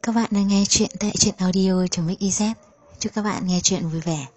Các bạn đang nghe chuyện tại truyện audio.mix.iz. Chúc các bạn nghe chuyện vui vẻ.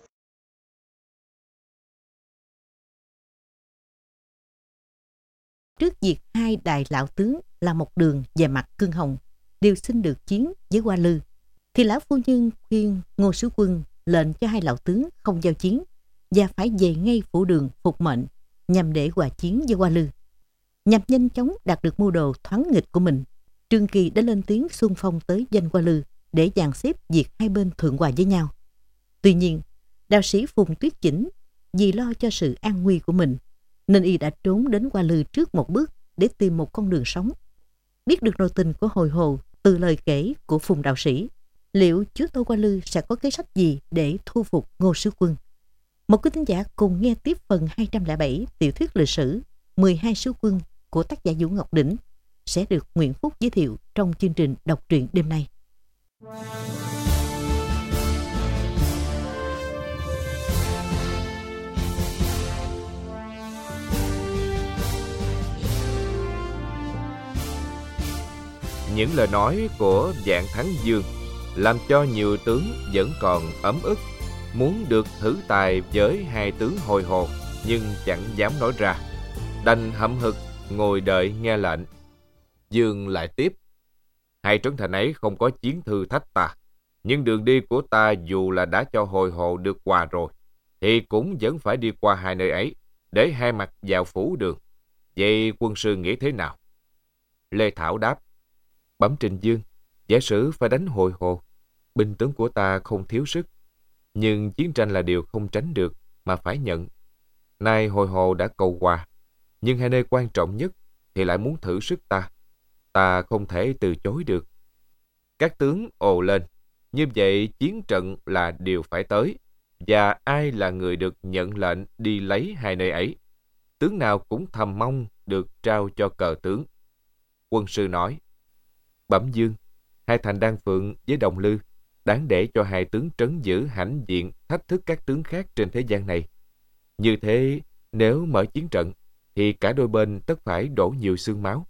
Trước việc hai đại lão tướng là Một Đường và Mặt Cương Hồng đều xin được chiến với Hoa Lư, thì lão phu nhân khuyên Ngô Sứ Quân lệnh cho hai lão tướng không giao chiến và phải về ngay phủ Đường phục mệnh nhằm để hòa chiến với Hoa Lư. Nhằm nhanh chóng đạt được mưu đồ thoáng nghịch của mình, Trương Kỳ đã lên tiếng xung phong tới doanh Hoa Lư để dàn xếp việc hai bên thuận hòa với nhau. Tuy nhiên, đạo sĩ Phùng Tuyết Chỉnh vì lo cho sự an nguy của mình nên y đã trốn đến Hoa Lư trước một bước để tìm một con đường sống. Biết được nội tình của Hồi Hồ từ lời kể của Phùng đạo sĩ, liệu chúa Tô Hoa Lư sẽ có kế sách gì để thu phục Ngô Sứ Quân? Một quý thính giả cùng nghe tiếp phần 207 tiểu thuyết lịch sử 12 Sứ Quân của tác giả Vũ Ngọc Đỉnh sẽ được Nguyễn Phúc giới thiệu trong chương trình đọc truyện đêm nay. Những lời nói của Vạn Thắng Dương làm cho nhiều tướng vẫn còn ấm ức, muốn được thử tài với hai tướng Hồi Hồ nhưng chẳng dám nói ra, đành hậm hực ngồi đợi nghe lệnh. Dương lại tiếp: hai trấn thành ấy không có chiến thư thách ta, nhưng đường đi của ta dù là đã cho Hồi Hồ được hòa rồi thì cũng vẫn phải đi qua hai nơi ấy để hai mặt vào phủ Đường. Vậy quân sư nghĩ thế nào? Lê Thảo đáp: bẩm Trình Dương, giả sử phải đánh Hồi Hồ, binh tướng của ta không thiếu sức, nhưng chiến tranh là điều không tránh được mà phải nhận. Nay Hồi Hồ đã cầu hòa, nhưng hai nơi quan trọng nhất thì lại muốn thử sức ta không thể từ chối được. Các tướng ồ lên: như vậy chiến trận là điều phải tới, và ai là người được nhận lệnh đi lấy hai nơi ấy? Tướng nào cũng thầm mong được trao cho cờ tướng. Quân sư nói: bẩm Dương, hai thành Đan Phượng với Đồng Lư đáng để cho hai tướng trấn giữ hãnh diện thách thức các tướng khác trên thế gian này. Như thế, nếu mở chiến trận thì cả đôi bên tất phải đổ nhiều xương máu.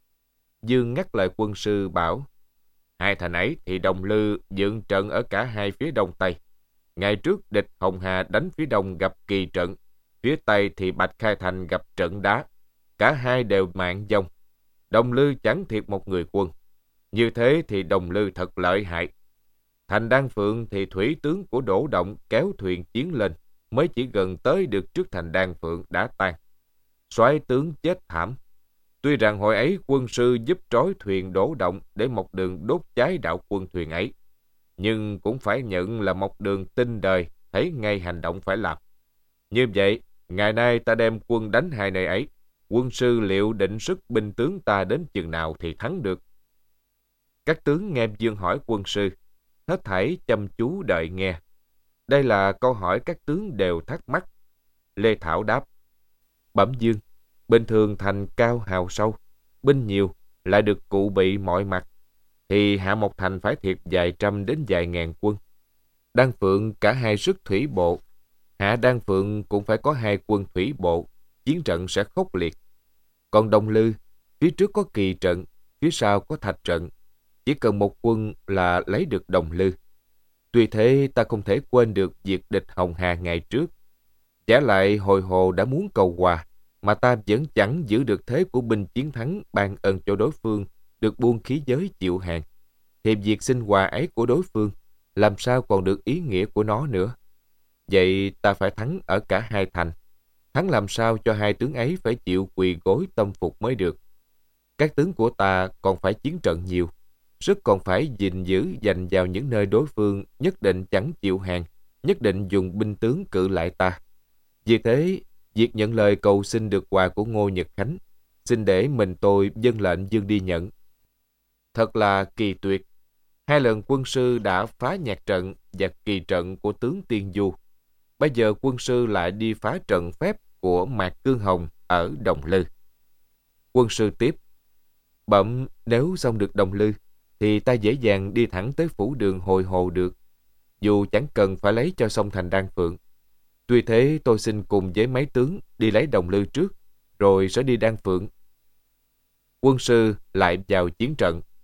Dương ngắt lời quân sư bảo: hai thành ấy thì Đồng Lư dựng trận ở cả hai phía đông tây. Ngày trước địch Hồng Hà đánh phía đông gặp Kỳ trận, phía tây thì Bạch Khai Thành gặp trận đá. Cả hai đều mạng vong. Đồng Lư chẳng thiệt một người quân. Như thế thì Đồng Lư thật lợi hại. Thành Đan Phượng thì thủy tướng của Đỗ Động kéo thuyền chiến lên, mới chỉ gần tới được trước thành Đan Phượng đã tan. Soái tướng chết thảm. Tuy rằng hồi ấy quân sư giúp trói thuyền Đỗ Động để Mộc Đường đốt cháy đạo quân thuyền ấy, nhưng cũng phải nhận là Mộc Đường tin đời, thấy ngay hành động phải làm. Như vậy, ngày nay ta đem quân đánh hai nơi ấy, quân sư liệu định sức binh tướng ta đến chừng nào thì thắng được? Các tướng nghe Dương hỏi quân sư, hết thảy chăm chú đợi nghe. Đây là câu hỏi các tướng đều thắc mắc. Lê Thảo đáp: bẩm Dương, bình thường thành cao hào sâu, binh nhiều, lại được cụ bị mọi mặt, thì hạ một thành phải thiệt vài trăm đến vài ngàn quân. Đan Phượng cả hai sức thủy bộ, hạ Đan Phượng cũng phải có hai quân thủy bộ, chiến trận sẽ khốc liệt. Còn Đồng Lư, phía trước có Kỳ trận, phía sau có Thạch trận, chỉ cần một quân là lấy được Đồng Lư. Tuy thế ta không thể quên được việc địch Hồng Hà ngày trước. Giả lại Hồi Hồ đã muốn cầu hòa, mà ta vẫn chẳng giữ được thế của binh chiến thắng ban ơn cho đối phương được buông khí giới chịu hàng, thì việc xin hòa ấy của đối phương làm sao còn được ý nghĩa của nó nữa. Vậy ta phải thắng ở cả hai thành, thắng làm sao cho hai tướng ấy phải chịu quỳ gối tâm phục mới được. Các tướng của ta còn phải chiến trận nhiều, sức còn phải gìn giữ dành vào những nơi đối phương nhất định chẳng chịu hàng, nhất định dùng binh tướng cự lại ta. Vì thế, việc nhận lời cầu xin được hòa của Ngô Nhật Khánh, xin để mình tôi dâng lệnh Dương đi nhận. Thật là kỳ tuyệt. Hai lần quân sư đã phá nhạc trận và Kỳ trận của tướng Tiên Du. Bây giờ quân sư lại đi phá trận phép của Mạc Cương Hồng ở Đồng Lư. Quân sư tiếp: bẩm, nếu xong được Đồng Lư thì ta dễ dàng đi thẳng tới phủ Đường Hồi Hồ được, dù chẳng cần phải lấy cho xong thành Đan Phượng. Tuy thế tôi xin cùng với mấy tướng đi lấy Đồng Lư trước, rồi sẽ đi Đan Phượng. Quân sư lại vào chiến trận.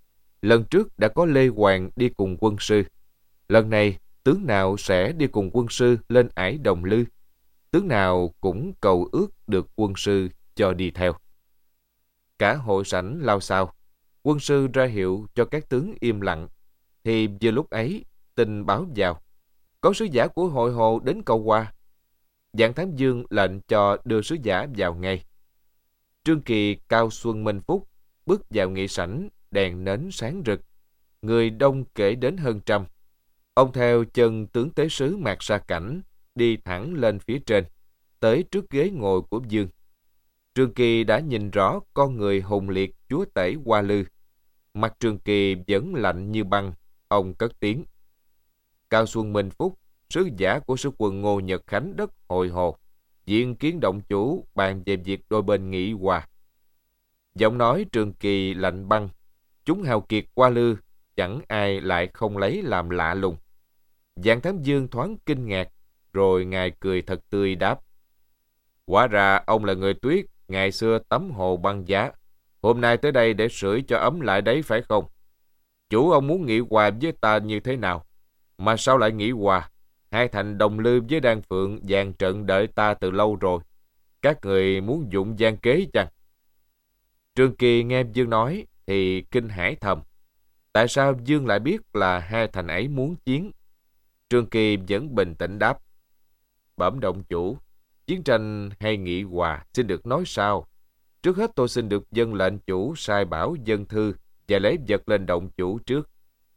Lần trước đã có Lê Hoàng đi cùng quân sư. Lần này, tướng nào sẽ đi cùng quân sư lên ải Đồng Lư? Tướng nào cũng cầu ước được quân sư cho đi theo. Cả hội sảnh lao xao. Quân sư ra hiệu cho các tướng im lặng. Thì vừa lúc ấy, tin báo vào. Có sứ giả của hội Hồ đến cầu qua. Dạng Thám Dương lệnh cho đưa sứ giả vào ngay. Trương Kỳ cao xuân minh phúc, bước vào nghị sảnh, đèn nến sáng rực. Người đông kể đến hơn 100. Ông theo chân tướng tế sứ Mạc Sa Cảnh, đi thẳng lên phía trên, tới trước ghế ngồi của Dương. Trương Kỳ đã nhìn rõ con người hùng liệt chúa tể Hoa Lư. Mặt Trương Kỳ vẫn lạnh như băng, ông cất tiếng. Cao Xuân Minh Phúc, sứ giả của sứ quân Ngô Nhật Khánh đất Hội Hồ, diện kiến động chủ bàn về việc đôi bên nghị hòa. Giọng nói Trương Kỳ lạnh băng, chúng hào kiệt Hoa Lư, chẳng ai lại không lấy làm lạ lùng. Dạng Thám Dương thoáng kinh ngạc, rồi ngài cười thật tươi đáp. Hóa ra ông là người Tuyết, ngày xưa tắm hồ băng giá. Hôm nay tới đây để sưởi cho ấm lại đấy phải không? Chủ ông muốn nghị hòa với ta như thế nào? Mà sao lại nghị hòa? Hai thành Đồng Lư với Đan Phượng dàn trận đợi ta từ lâu rồi. Các người muốn dụng gian kế chăng? Trương Kỳ nghe Dương nói thì kinh hãi thầm. Tại sao Dương lại biết là hai thành ấy muốn chiến? Trương Kỳ vẫn bình tĩnh đáp. Bẩm động chủ, chiến tranh hay nghị hòa xin được nói sao? Trước hết tôi xin được dâng lệnh chủ sai bảo dân thư và lấy vật lên động chủ trước.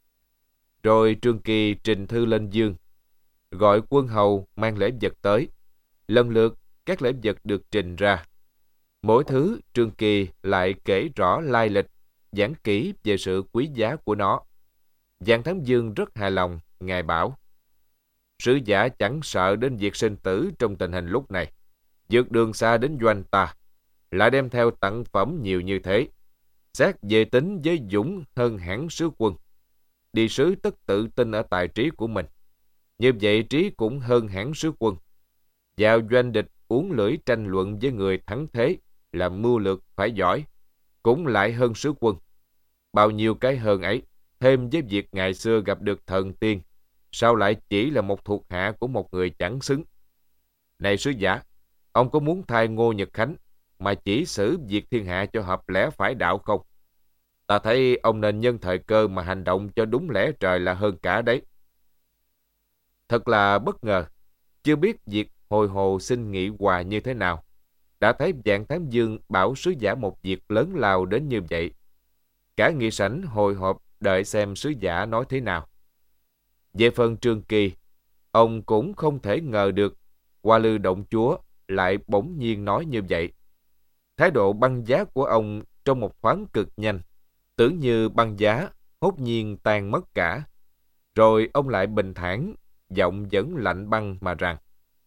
Rồi Trương Kỳ trình thư lên Dương, gọi quân hầu mang lễ vật tới. Lần lượt các lễ vật được trình ra. Mỗi thứ Trương Kỳ lại kể rõ lai lịch, giảng kỹ về sự quý giá của nó. Dạng Thám Dương rất hài lòng, ngài bảo. Sứ giả chẳng sợ đến việc sinh tử trong tình hình lúc này. Vượt đường xa đến doanh ta, lại đem theo tặng phẩm nhiều như thế. Xét về tính với dũng hơn hẳn sứ quân. Đi sứ tất tự tin ở tài trí của mình. Như vậy trí cũng hơn hẳn sứ quân. Vào doanh địch uốn lưỡi tranh luận với người thắng thế, làm mưu lược phải giỏi, cũng lại hơn sứ quân. Bao nhiêu cái hơn ấy, thêm với việc ngày xưa gặp được thần tiên, sao lại chỉ là một thuộc hạ của một người chẳng xứng? Này sứ giả, ông có muốn thay Ngô Nhật Khánh mà chỉ xử việc thiên hạ cho hợp lẽ phải đạo không? Ta thấy ông nên nhân thời cơ mà hành động cho đúng lẽ trời là hơn cả đấy. Thật là bất ngờ, chưa biết việc Hồi Hồ xin nghị hòa như thế nào. Đã thấy Dạng Thám Dương bảo sứ giả một việc lớn lao đến như vậy. Cả nghị sảnh hồi hộp đợi xem sứ giả nói thế nào. Về phần Trương Kỳ, ông cũng không thể ngờ được Hoa Lư động chúa lại bỗng nhiên nói như vậy. Thái độ băng giá của ông trong một thoáng cực nhanh, tưởng như băng giá hốt nhiên tan mất cả. Rồi ông lại bình thản, giọng vẫn lạnh băng mà rằng: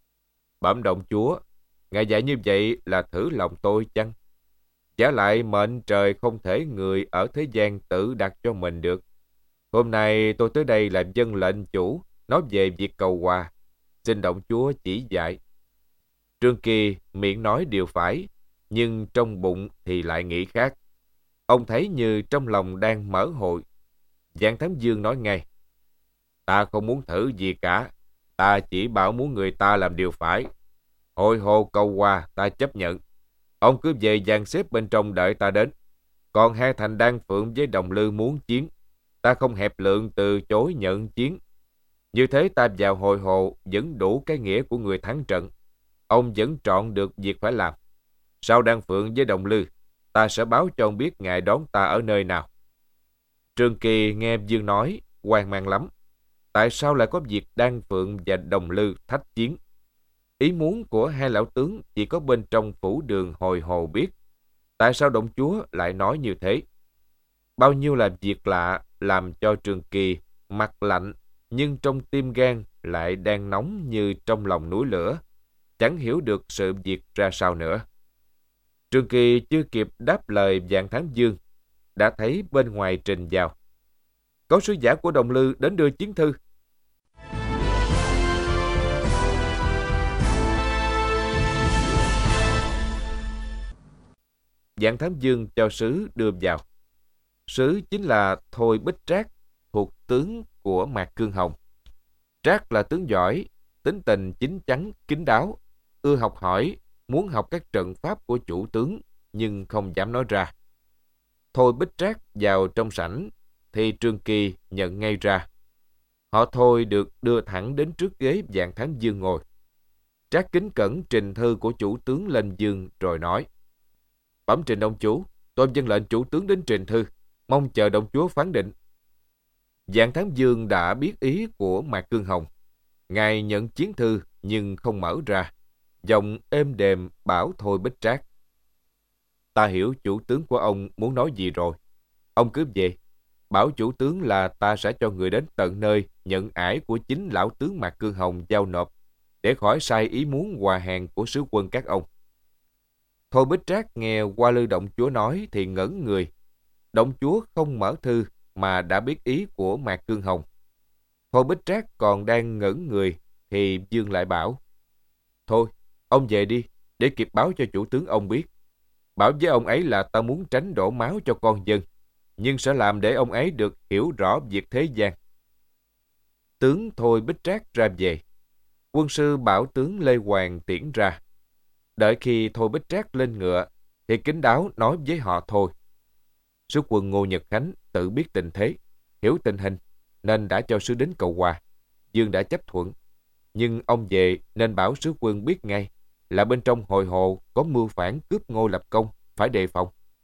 Bẩm động chúa, ngài dạy như vậy là thử lòng tôi chăng? Giả lại mệnh trời không thể người ở thế gian tự đặt cho mình được. Hôm nay tôi tới đây làm dân lệnh chủ, nói về việc cầu hòa. Xin động chúa chỉ dạy. Trương Kỳ miệng nói điều phải, nhưng trong bụng thì lại nghĩ khác. Ông thấy như trong lòng đang mở hội. Dạng Thám Dương nói ngay: Ta không muốn thử gì cả. Ta chỉ bảo muốn người ta làm điều phải. Hội Hồ cầu hòa ta chấp nhận. Ông cứ về dàn xếp bên trong đợi ta đến. Còn hai thành Đan Phượng với Đồng Lư muốn chiến, ta không hẹp lượng từ chối nhận chiến. Như thế ta vào Hội Hồ vẫn đủ cái nghĩa của người thắng trận. Ông vẫn chọn được việc phải làm. Sau Đan Phượng với Đồng Lư, ta sẽ báo cho ông biết ngài đón ta ở nơi nào. Trương Kỳ nghe Dương nói, hoang mang lắm. Tại sao lại có việc Đan Phượng và Đồng Lư thách chiến? Ý muốn của hai lão tướng chỉ có bên trong phủ đường Hồi Hồ biết. Tại sao động chúa lại nói như thế? Bao nhiêu là việc lạ làm cho Trương Kỳ mặt lạnh, nhưng trong tim gan lại đang nóng như trong lòng núi lửa. Chẳng hiểu được sự việc ra sao nữa. Trương Kỳ chưa kịp đáp lời Dạng Thám Dương, đã thấy bên ngoài trình vào: Có sứ giả của Đồng Lư đến đưa chiến thư. Dạng Thám Dương cho sứ đưa vào. sứ chính là Thôi Bích Trác, thuộc tướng của Mạc Cương Hồng. Trác là tướng giỏi, tính tình chín chắn, kín đáo, ưa học hỏi, muốn học các trận pháp của chủ tướng, nhưng không dám nói ra. Thôi Bích Trác vào trong sảnh, thì Trương Kỳ nhận ngay ra. Họ Thôi được đưa thẳng đến trước ghế Vạn Thắng Dương ngồi. Trác kính cẩn trình thư của chủ tướng lên dương rồi nói: Bẩm trình ông chủ, tôi vâng lệnh chủ tướng đến trình thư, mong chờ đồng chúa phán định. Vạn Thắng Dương đã biết ý của Mạc Cương Hồng. Ngài nhận chiến thư nhưng không mở ra, giọng êm đềm bảo Thôi Bích Trác: Ta hiểu chủ tướng của ông muốn nói gì rồi. Ông cứ về, bảo chủ tướng là ta sẽ cho người đến tận nơi nhận ải của chính lão tướng Mạc Cương Hồng giao nộp, để khỏi sai ý muốn hòa hàng của sứ quân các ông. Thôi Bích Trác nghe Hoa Lư động chúa nói thì ngẩn người. Động chúa không mở thư mà đã biết ý của Mạc Cương Hồng. Thôi Bích Trác còn đang ngẩn người thì Dương lại bảo: Thôi, ông về đi, để kịp báo cho chủ tướng ông biết. Bảo với ông ấy là ta muốn tránh đổ máu cho con dân, nhưng sẽ làm để ông ấy được hiểu rõ việc thế gian. Tướng Thôi Bích Trác ra về. Quân sư bảo tướng Lê Hoàng tiễn ra. Đợi khi Thôi Bích Trác lên ngựa, thì kín đáo nói với họ Thôi: Sứ quân Ngô Nhật Khánh tự biết tình thế, hiểu tình hình, nên đã cho sứ đến cầu hòa. Dương đã chấp thuận. Nhưng ông về nên bảo sứ quân biết ngay là bên trong hội hồ có mưu phản cướp ngôi lập công, phải đề phòng.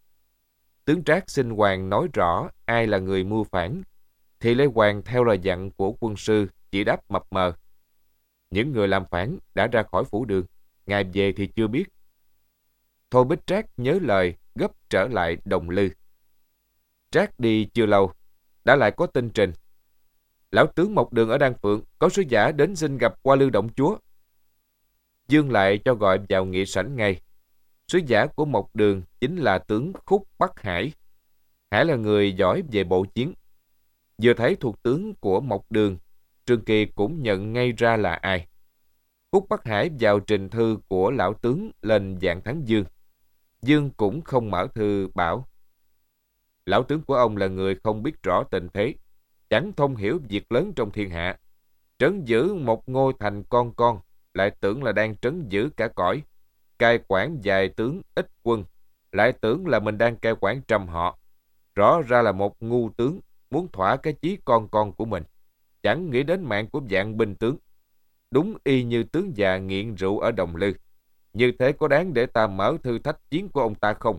Tướng Trác xin Hoàng nói rõ ai là người mưu phản, thì Lê Hoàng theo lời dặn của quân sư chỉ đáp mập mờ: Những người làm phản đã ra khỏi phủ đường, ngài về thì chưa biết. Thôi Bích Trác nhớ lời, gấp trở lại Đồng Lư. Trác đi chưa lâu, đã lại có tin trình: Lão tướng Mộc Đường ở Đan Phượng có sứ giả đến xin gặp Hoa Lư động chúa. Dương lại cho gọi vào nghị sảnh ngay. Sứ giả của Mộc Đường chính là tướng Khúc Bắc Hải. Hải là người giỏi về bộ chiến. Vừa thấy thuộc tướng của Mộc Đường, Trương Kỳ cũng nhận ngay ra là ai. Khúc Bắc Hải vào trình thư của lão tướng lên Vạn Thắng Dương. Dương cũng không mở thư bảo: Lão tướng của ông là người không biết rõ tình thế, chẳng thông hiểu việc lớn trong thiên hạ. Trấn giữ một ngôi thành con, lại tưởng là đang trấn giữ cả cõi. Cai quản vài tướng ít quân, lại tưởng là mình đang cai quản trăm họ. Rõ ra là một ngu tướng, muốn thỏa cái chí con của mình, chẳng nghĩ đến mạng của vạn binh tướng. Đúng y như tướng già nghiện rượu ở Đồng Lư. Như thế có đáng để ta mở thư thách chiến của ông ta không?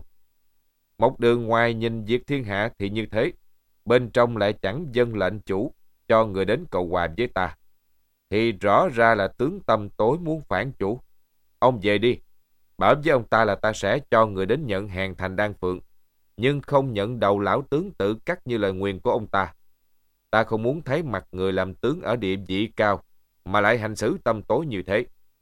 Một đường ngoài nhìn việc thiên hạ thì như thế, bên trong lại chẳng dâng lệnh chủ cho người đến cầu hòa với ta, thì rõ ra là tướng tâm tối muốn phản chủ. Ông về đi, bảo với ông ta là ta sẽ cho người đến nhận hàng thành Đan Phượng, nhưng không nhận đầu lão tướng tự cắt như lời nguyền của ông ta. Ta không muốn thấy mặt người làm tướng ở địa vị cao mà lại hành xử tâm tối như thế.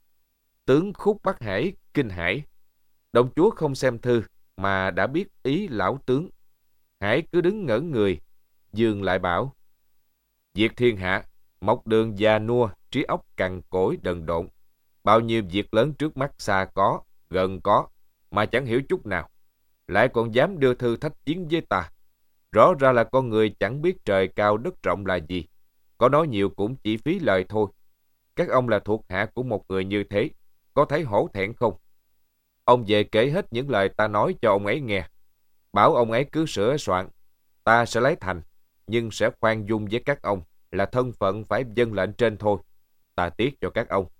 Tướng Khúc Bắc Hải kinh hãi. Đồng chúa không xem thư mà đã biết ý lão tướng. Hải cứ đứng ngỡ người. Dương lại bảo: Việc thiên hạ, Mộc Đường già nua, trí óc cằn cỗi đần độn. Bao nhiêu việc lớn trước mắt xa có, gần có, mà chẳng hiểu chút nào. Lại còn dám đưa thư thách chiến với ta. Rõ ra là con người chẳng biết trời cao đất rộng là gì. Có nói nhiều cũng chỉ phí lời thôi. Các ông là thuộc hạ của một người như thế, có thấy hổ thẹn không? Ông về kể hết những lời ta nói cho ông ấy nghe. Bảo ông ấy cứ sửa soạn. Ta sẽ lấy thành, nhưng sẽ khoan dung với các ông là thân phận phải vâng lệnh trên thôi. Ta tiếc cho các ông.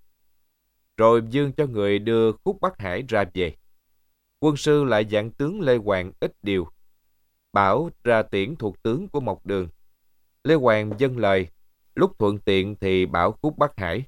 Rồi Dương cho người đưa Khúc Bắc Hải ra về. Quân sư lại dặn tướng Lê Hoàng ít điều, bảo ra tiễn thuộc tướng của Mộc Đường. Lê Hoàng vâng lời, lúc thuận tiện thì bảo Khúc Bắc Hải: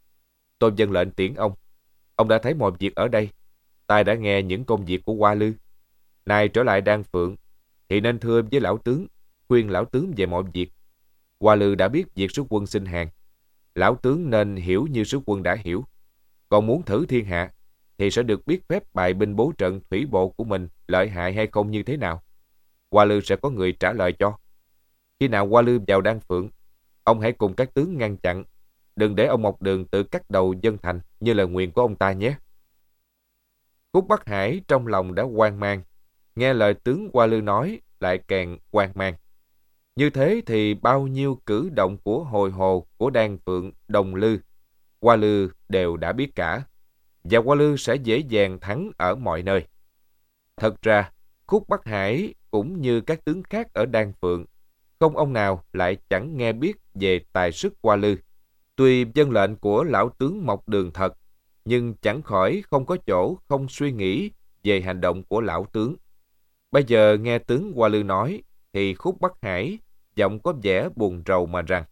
Tôi vâng lệnh tiễn ông. Ông đã thấy mọi việc ở đây. Ta đã nghe những công việc của Hoa Lư. Nay trở lại Đan Phượng thì nên thưa với lão tướng, khuyên lão tướng về mọi việc. Hoa Lư đã biết việc sứ quân xin hàng. Lão tướng nên hiểu như sứ quân đã hiểu. Còn muốn thử thiên hạ thì sẽ được biết phép bài binh bố trận thủy bộ của mình lợi hại hay không như thế nào. Hoa Lư sẽ có người trả lời cho. Khi nào Hoa Lư vào Đan Phượng, ông hãy cùng các tướng ngăn chặn. Đừng để ông Mộc Đường tự cắt đầu dân thành như lời nguyền của ông ta nhé. Khúc Bắc Hải trong lòng đã hoang mang. Nghe lời tướng Hoa Lư nói lại càng hoang mang. Như thế thì bao nhiêu cử động của Hồi Hồ, của Đan Phượng, Đồng Lư, Hoa Lư đều đã biết cả, và Hoa Lư sẽ dễ dàng thắng ở mọi nơi. Thật ra, Khúc Bắc Hải cũng như các tướng khác ở Đan Phượng, không ông nào lại chẳng nghe biết về tài sức Hoa Lư. Tuy vâng lệnh của lão tướng Mộc Đường thật, nhưng chẳng khỏi không có chỗ không suy nghĩ về hành động của lão tướng. Bây giờ nghe tướng Hoa Lư nói, thì Khúc Bắc Hải giọng có vẻ buồn rầu mà rằng: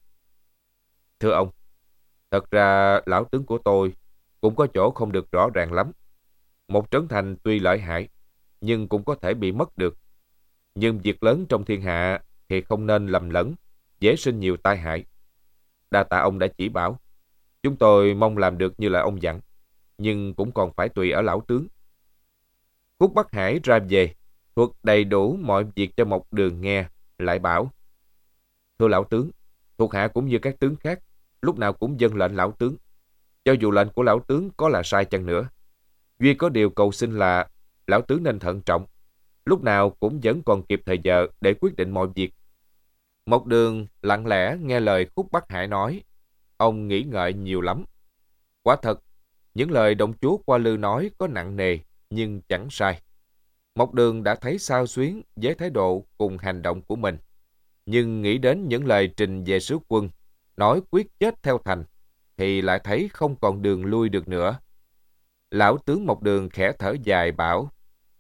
Thưa ông, thật ra lão tướng của tôi cũng có chỗ không được rõ ràng lắm. Một trấn thành tuy lợi hại, nhưng cũng có thể bị mất được. Nhưng việc lớn trong thiên hạ thì không nên lầm lẫn, dễ sinh nhiều tai hại. Đa tạ ông đã chỉ bảo. Chúng tôi mong làm được như là ông dặn, nhưng cũng còn phải tùy ở lão tướng. Khúc Bắc Hải ra về, thuật đầy đủ mọi việc cho Mộc Đường nghe, lại bảo: Thưa lão tướng, thuộc hạ cũng như các tướng khác, lúc nào cũng vâng lệnh lão tướng. Cho dù lệnh của lão tướng có là sai chăng nữa, duy có điều cầu xin là lão tướng nên thận trọng, lúc nào cũng vẫn còn kịp thời giờ để quyết định mọi việc. Mộc Đường lặng lẽ nghe lời Khúc Bắc Hải nói, ông nghĩ ngợi nhiều lắm. Quả thật, những lời đồng chúa Hoa Lư nói có nặng nề nhưng chẳng sai. Mộc Đường đã thấy xao xuyến với thái độ cùng hành động của mình, nhưng nghĩ đến những lời trình về sứ quân nói quyết chết theo thành thì lại thấy không còn đường lui được nữa. Lão tướng Mộc Đường khẽ thở dài bảo: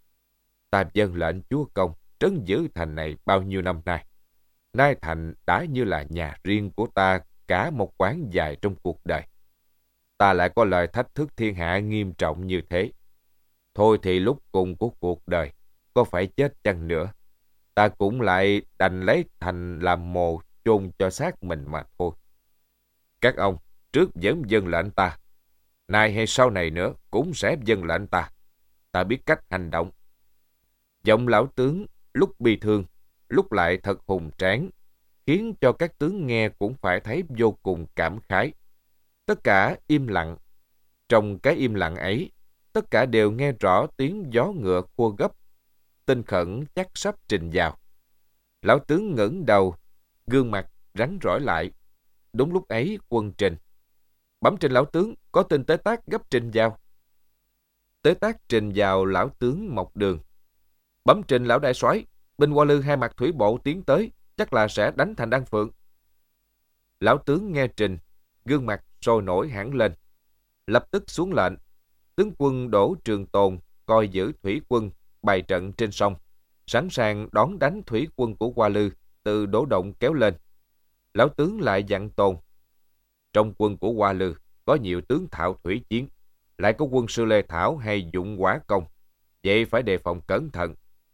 Ta vâng lệnh chúa công trấn giữ thành này bao nhiêu năm nay. Nay thành đã như là nhà riêng của ta cả một quãng dài trong cuộc đời. Ta lại có lời thách thức thiên hạ nghiêm trọng như thế. Thôi thì lúc cùng của cuộc đời, có phải chết chăng nữa, ta cũng lại đành lấy thành làm mồ chôn cho xác mình mà thôi. Các ông trước vẫn vâng lệnh ta, nay hay sau này nữa cũng sẽ vâng lệnh ta. Ta biết cách hành động. Giọng lão tướng lúc bi thương, lúc lại thật hùng tráng, khiến cho các tướng nghe cũng phải thấy vô cùng cảm khái. Tất cả im lặng. Trong cái im lặng ấy, tất cả đều nghe rõ tiếng gió ngựa khua gấp. Tinh Khẩn chắc sắp trình vào. Lão tướng ngẩng đầu, gương mặt rắn rỏi lại. Đúng lúc ấy quân trình: Bẩm trình lão tướng, có tin Tế Tác gấp trình vào. Tế Tác trình vào lão tướng Mộc Đường: Bẩm trình lão đại soái, binh Hoa Lư hai mặt thủy bộ tiến tới, chắc là sẽ đánh thành Đan Phượng. Lão tướng nghe trình, gương mặt sôi nổi hẳn lên, lập tức xuống lệnh: Tướng quân Đỗ Trường Tồn coi giữ thủy quân bày trận trên sông, sẵn sàng đón đánh thủy quân của Hoa Lư từ Đỗ Động kéo lên. Lão tướng lại dặn Tồn: Trong quân của Hoa Lư có nhiều tướng thạo thủy chiến, lại có quân sư Lê Thảo hay dụng hỏa công, vậy phải đề phòng cẩn thận.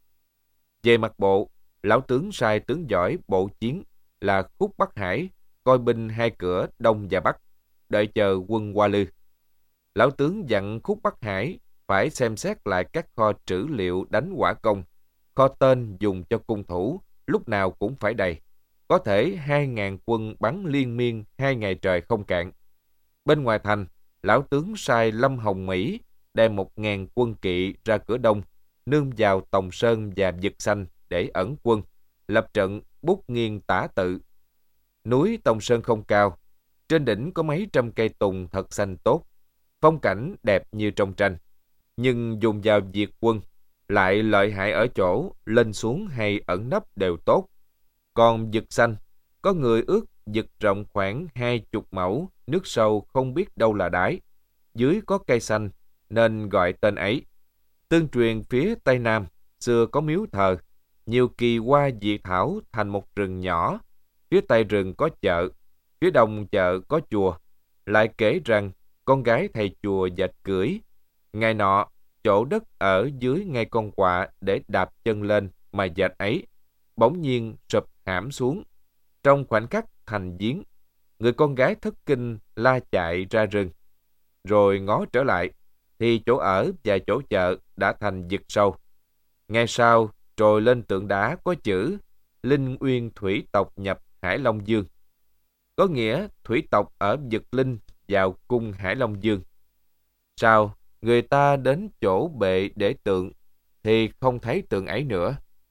Về mặt bộ, lão tướng sai tướng giỏi bộ chiến là Khúc Bắc Hải coi binh hai cửa Đông và Bắc, đợi chờ quân Hoa Lư. Lão tướng dặn Khúc Bắc Hải phải xem xét lại các kho trữ liệu đánh hỏa công, kho tên dùng cho cung thủ, lúc nào cũng phải đầy. Có thể 2.000 quân bắn liên miên 2 ngày trời không cạn. Bên ngoài thành, lão tướng sai Lâm Hồng Mỹ đem 1.000 quân kỵ ra cửa Đông, nương vào Tòng Sơn và Vực Xanh để ẩn quân, lập trận bút nghiêng tả tự. Núi Tòng Sơn không cao, trên đỉnh có mấy trăm cây tùng thật xanh tốt, phong cảnh đẹp như trong tranh. Nhưng dùng vào diệt quân, lại lợi hại ở chỗ lên xuống hay ẩn nấp đều tốt. Còn Vực Xanh, có người ước vực rộng khoảng 20 mẫu, nước sâu không biết đâu là đáy. Dưới có cây xanh, nên gọi tên ấy. Tương truyền phía Tây Nam, xưa có miếu thờ, nhiều kỳ hoa dị thảo thành một rừng nhỏ. Phía Tây rừng có chợ, phía Đông chợ có chùa. Lại kể rằng, con gái thầy chùa dệt cưỡi. Ngày nọ, chỗ đất ở dưới ngay con quạ để đạp chân lên mà dệt ấy, bỗng nhiên sụp hãm xuống. Trong khoảnh khắc thành giếng, người con gái thất kinh la chạy ra rừng. Rồi ngó trở lại, thì chỗ ở và chỗ chợ đã thành vực sâu. Ngay sau, trồi lên tượng đá có chữ Linh Uyên Thủy tộc nhập Hải Long Dương. Có nghĩa thủy tộc ở vực Linh vào cung Hải Long Dương. Sau, người ta đến chỗ bệ để tượng, thì không thấy tượng ấy nữa.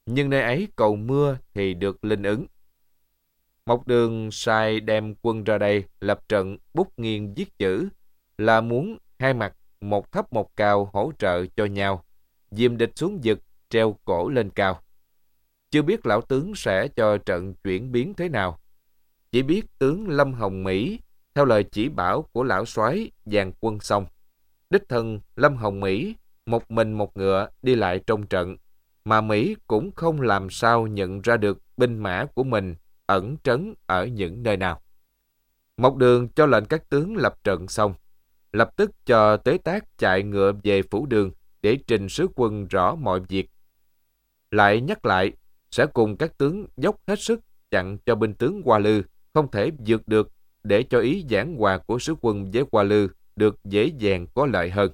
nhưng nơi ấy cầu mưa thì được linh ứng. Mộc Đường sai đem quân ra đây lập trận bút nghiêng viết chữ, là muốn hai mặt một thấp một cao hỗ trợ cho nhau, dìm địch xuống vực, treo cổ lên cao. Chưa biết lão tướng sẽ cho trận chuyển biến thế nào, chỉ biết tướng Lâm Hồng Mỹ theo lời chỉ bảo của lão soái dàn quân xong, đích thân Lâm Hồng Mỹ một mình một ngựa đi lại trong trận, mà Mỹ cũng không làm sao nhận ra được binh mã của mình ẩn trấn ở những nơi nào. Mộc Đường cho lệnh các tướng lập trận xong, lập tức cho Tế Tác chạy ngựa về phủ đường để trình sứ quân rõ mọi việc. Lại nhắc lại sẽ cùng các tướng dốc hết sức chặn cho binh tướng Hoa Lư không thể vượt được, để cho ý giảng hòa của sứ quân với Hoa Lư được dễ dàng có lợi hơn.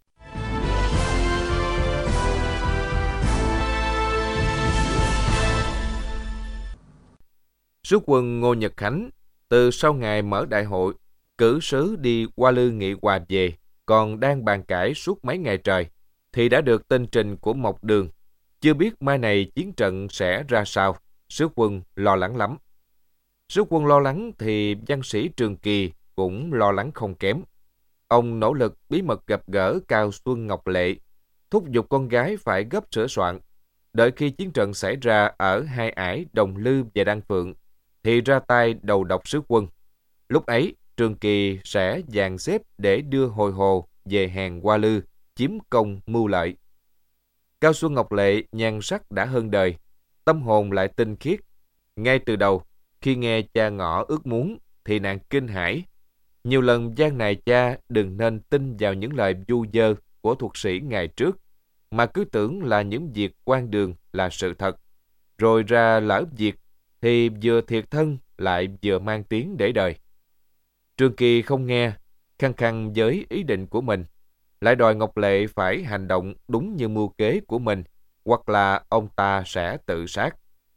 Sứ quân Ngô Nhật Khánh từ sau ngày mở đại hội cử sứ đi Hoa Lư nghị hòa về, còn đang bàn cãi suốt mấy ngày trời, thì đã được tin trình của Mộc Đường. Chưa biết mai này chiến trận sẽ ra sao, sứ quân lo lắng lắm. Sứ quân lo lắng thì văn sĩ Trường Kỳ cũng lo lắng không kém. Ông nỗ lực bí mật gặp gỡ Cao Xuân Ngọc Lệ, thúc giục con gái phải gấp sửa soạn, đợi khi chiến trận xảy ra ở hai ải Đồng Lư và Đan Phượng thì ra tay đầu độc sứ quân. Lúc ấy Trường Kỳ sẽ dàn xếp để đưa Hồi Hồ về hàng Hoa Lư, chiếm công mưu lợi. Cao Xuân Ngọc Lệ nhan sắc đã hơn đời, tâm hồn lại tinh khiết. Ngay từ đầu, khi nghe cha ngỏ ước muốn thì nàng kinh hãi, nhiều lần gian nài cha đừng nên tin vào những lời vu vơ của thuật sĩ ngày trước, mà cứ tưởng là những việc quan đường là sự thật, rồi ra lỡ việc thì vừa thiệt thân lại vừa mang tiếng để đời. Trường Kỳ không nghe, khăng khăng với ý định của mình, lại đòi Ngọc Lệ phải hành động đúng như mưu kế của mình, hoặc là ông ta sẽ tự sát.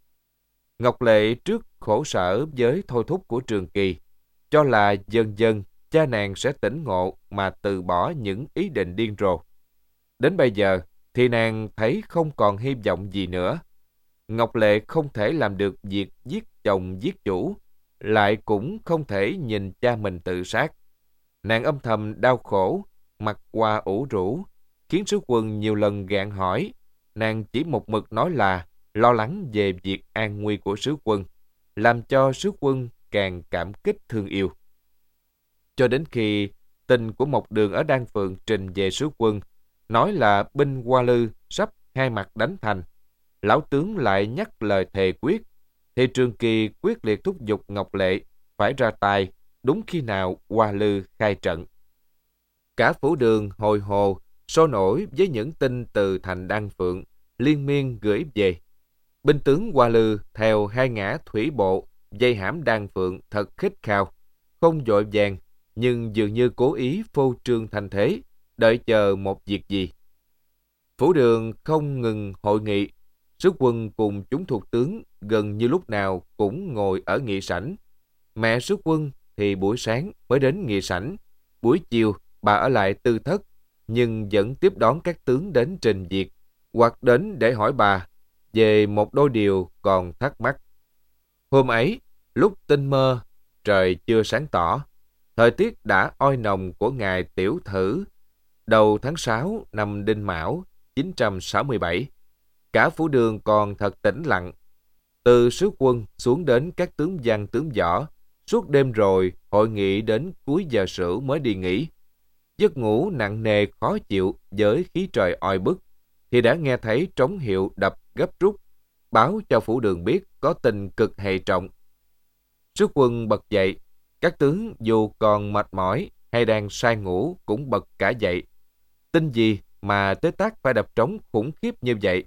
Ngọc Lệ trước khổ sở với thôi thúc của Trường Kỳ, cho là dần dần cha nàng sẽ tỉnh ngộ mà từ bỏ những ý định điên rồ. Đến bây giờ thì nàng thấy không còn hy vọng gì nữa. Ngọc Lệ không thể làm được việc giết chồng giết chủ, lại cũng không thể nhìn cha mình tự sát. Nàng âm thầm đau khổ, mặt qua ủ rũ, khiến sứ quân nhiều lần gạn hỏi. Nàng chỉ một mực nói là lo lắng về việc an nguy của sứ quân, làm cho sứ quân càng cảm kích thương yêu. Cho đến khi tin của Mộc Đường ở Đan Phượng trình về sứ quân, nói là binh Hoa Lư sắp hai mặt đánh thành, lão tướng lại nhắc lời thề quyết, thì Trường Kỳ quyết liệt thúc giục Ngọc Lệ phải ra tay đúng khi nào Hoa Lư khai trận. Cả phủ đường Hồi Hồ sôi nổi với những tin từ thành Đan Phượng liên miên gửi về. Binh tướng Hoa Lư theo hai ngã thủy bộ dây hãm Đan Phượng thật khích khao, không vội vàng nhưng dường như cố ý phô trương thành thế, đợi chờ một việc gì. Phủ đường không ngừng hội nghị, sứ quân cùng chúng thuộc tướng gần như lúc nào cũng ngồi ở nghị sảnh. Mẹ sứ quân thì buổi sáng mới đến nghị sảnh, buổi chiều bà ở lại tư thất, nhưng vẫn tiếp đón các tướng đến trình việc, hoặc đến để hỏi bà về một đôi điều còn thắc mắc. Hôm ấy, lúc tinh mơ, trời chưa sáng tỏ, thời tiết đã oi nồng của ngày Tiểu Thử, đầu tháng 6 năm Đinh Mão 967. Cả phủ đường còn thật tĩnh lặng. Từ sứ quân xuống đến các tướng văn tướng võ, suốt đêm rồi hội nghị đến cuối giờ sửu mới đi nghỉ. Giấc ngủ nặng nề khó chịu với khí trời oi bức, thì đã nghe thấy trống hiệu đập gấp rút, báo cho phủ đường biết có tin cực hệ trọng. Sứ quân bật dậy, các tướng dù còn mệt mỏi hay đang say ngủ cũng bật cả dậy. Tin gì mà Tế Tác phải đập trống khủng khiếp như vậy?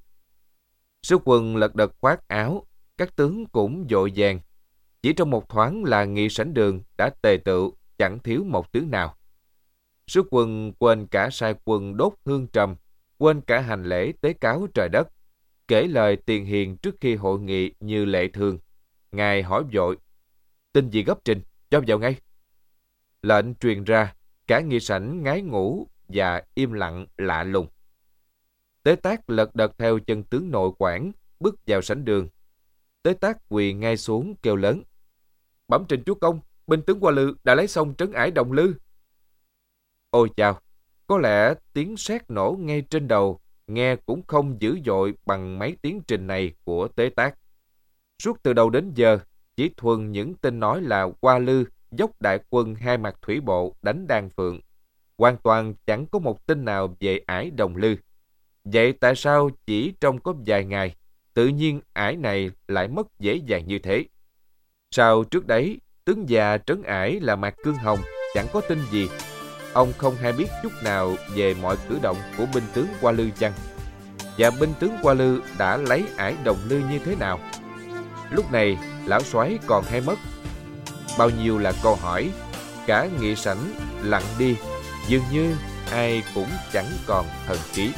Sứ quân lật đật khoác áo, các tướng cũng vội vàng. Chỉ trong một thoáng là nghị sảnh đường đã tề tựu, chẳng thiếu một tướng nào. Sứ quân quên cả sai quân đốt hương trầm, quên cả hành lễ tế cáo trời đất, kể lời tiền hiền trước khi hội nghị như lệ thường. Ngài hỏi vội: tin gì gấp trình, cho vào ngay. Lệnh truyền ra, cả nghị sảnh ngái ngủ và im lặng lạ lùng. Tế Tác lật đật theo chân tướng nội quản, bước vào sảnh đường. Tế Tác quỳ ngay xuống kêu lớn: "Bẩm trình chúa công, binh tướng Hoa Lư đã lấy xong trấn ải Đồng Lư." Ôi chao, có lẽ tiếng sét nổ ngay trên đầu nghe cũng không dữ dội bằng mấy tiếng trình này của Tế Tác. Suốt từ đầu đến giờ, chỉ thuần những tin nói là Hoa Lư dốc đại quân hai mặt thủy bộ đánh Đan Phượng. Hoàn toàn chẳng có một tin nào về ải Đồng Lư. Vậy tại sao chỉ trong có vài ngày, tự nhiên ải này lại mất dễ dàng như thế? Sao trước đấy, tướng già trấn ải là Mạc Cương Hồng chẳng có tin gì? Ông không hay biết chút nào về mọi cử động của binh tướng Hoa Lư chăng? Và binh tướng Hoa Lư đã lấy ải Đồng Lư như thế nào? Lúc này, lão soái còn hay mất? Bao nhiêu là câu hỏi, cả nghị sảnh lặng đi, dường như ai cũng chẳng còn thần trí.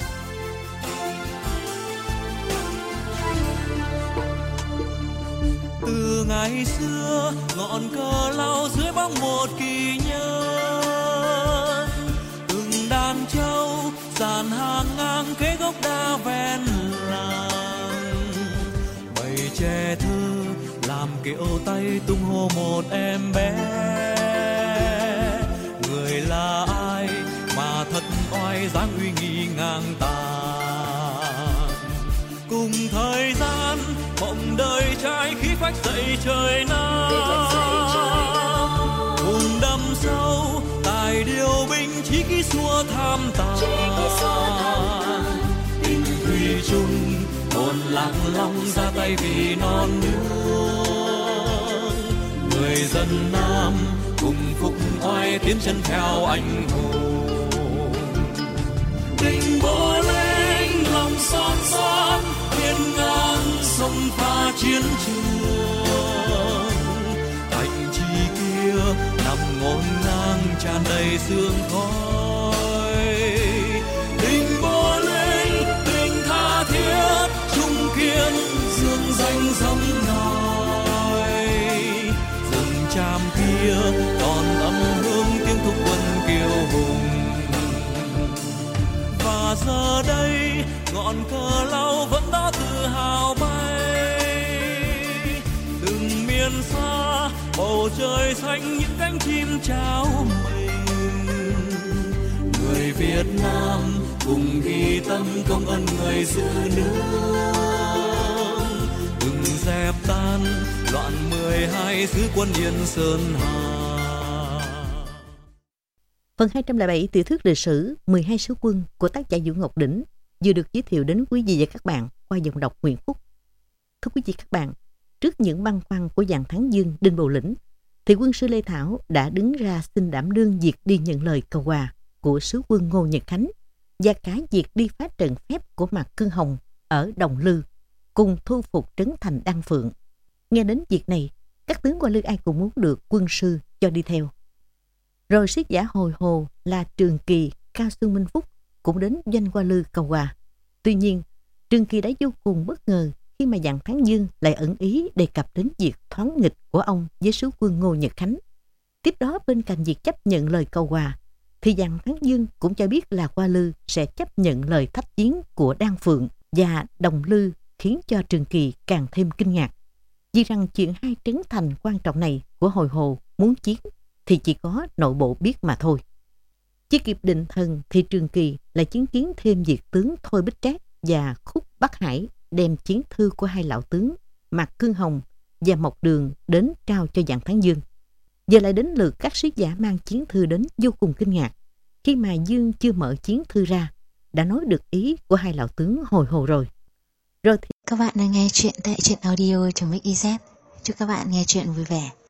Từ ngày xưa, ngọn cờ lao dưới bóng một kỳ nhân, từng đàn trâu dàn hàng ngang kế gốc đa ven làng, bầy trẻ thơ làm kiệu tay tung hô một em bé. Người là ai mà thật oai dáng uy nghi ngang tàn, cùng thời gian mộng đời trai khí phách dậy trời Nam, cùng đâm sâu tài điều binh chí khí xua tham tàn. Tình thủy chung hồn lạc long ra tay vì non nước, người dân Nam cùng phục oai tiến chân theo anh hùng. Đình Bố Linh lòng son son hiên ngang sông pha chiến trường, thành trì kia nằm ngổn ngang tràn đầy sương khói. Đình Bố Linh tình tha thiết trung kiên dương danh sông nòi, rừng tràm kia còn âm hương tiếng thúc quân kiêu hùng. Và giờ đây ngọn cờ lao vẫn đó tự hào bay, từng miền xa bầu trời xanh những cánh chim trao mình. Người Việt Nam cùng ghi tâm công ơn người giữ nước, đừng dẹp tan loạn 12 xứ quân Yên Sơn Hà. Phần 207 tiểu thuyết lịch sử 12 sứ quân của tác giả Vũ Ngọc Đỉnh vừa được giới thiệu đến quý vị và các bạn qua giọng đọc Nguyễn Phúc. Thưa quý vị các bạn, trước những băn khoăn của dàn Thắng Dương, Đinh Bộ Lĩnh, thì quân sư Lê Thảo đã đứng ra xin đảm đương việc đi nhận lời cầu hòa của sứ quân Ngô Nhật Khánh và cả việc đi phá trận phép của Mạc Cương Hồng ở Đồng Lư, cùng thu phục trấn thành Đan Phượng. Nghe đến việc này, các tướng Hoa Lư ai cũng muốn được quân sư cho đi theo. Rồi sứ giả hồi hồ là Trường Kỳ, Cao Xuân Minh Phúc cũng đến doanh Hoa Lư cầu hòa. Tuy nhiên, Trường Kỳ đã vô cùng bất ngờ khi mà dàn Thắng Dương lại ẩn ý đề cập đến việc thoáng nghịch của ông với sứ quân Ngô Nhật Khánh. Tiếp đó, bên cạnh việc chấp nhận lời cầu hòa, thì dàn Thắng Dương cũng cho biết là Hoa Lư sẽ chấp nhận lời thách chiến của Đan Phượng và Đồng Lư, khiến cho Trường Kỳ càng thêm kinh ngạc. Vì rằng chuyện hai trấn thành quan trọng này của Hồi Hồ muốn chiến thì chỉ có nội bộ biết mà thôi. Chưa kịp định thần thì Trường Kỳ lại chứng kiến thêm việc tướng Thôi Bích Trác và Khúc Bắc Hải đem chiến thư của hai lão tướng Mạc Cương Hồng và Mộc Đường đến trao cho dàn Thắng Dương. Giờ lại đến lượt các sứ giả mang chiến thư đến vô cùng kinh ngạc khi mà Dương chưa mở chiến thư ra đã nói được ý của hai lão tướng Hồi Hồ rồi. Rồi thì Các bạn đang nghe chuyện tại truyện audio.mix.iz. Chúc các bạn nghe chuyện vui vẻ.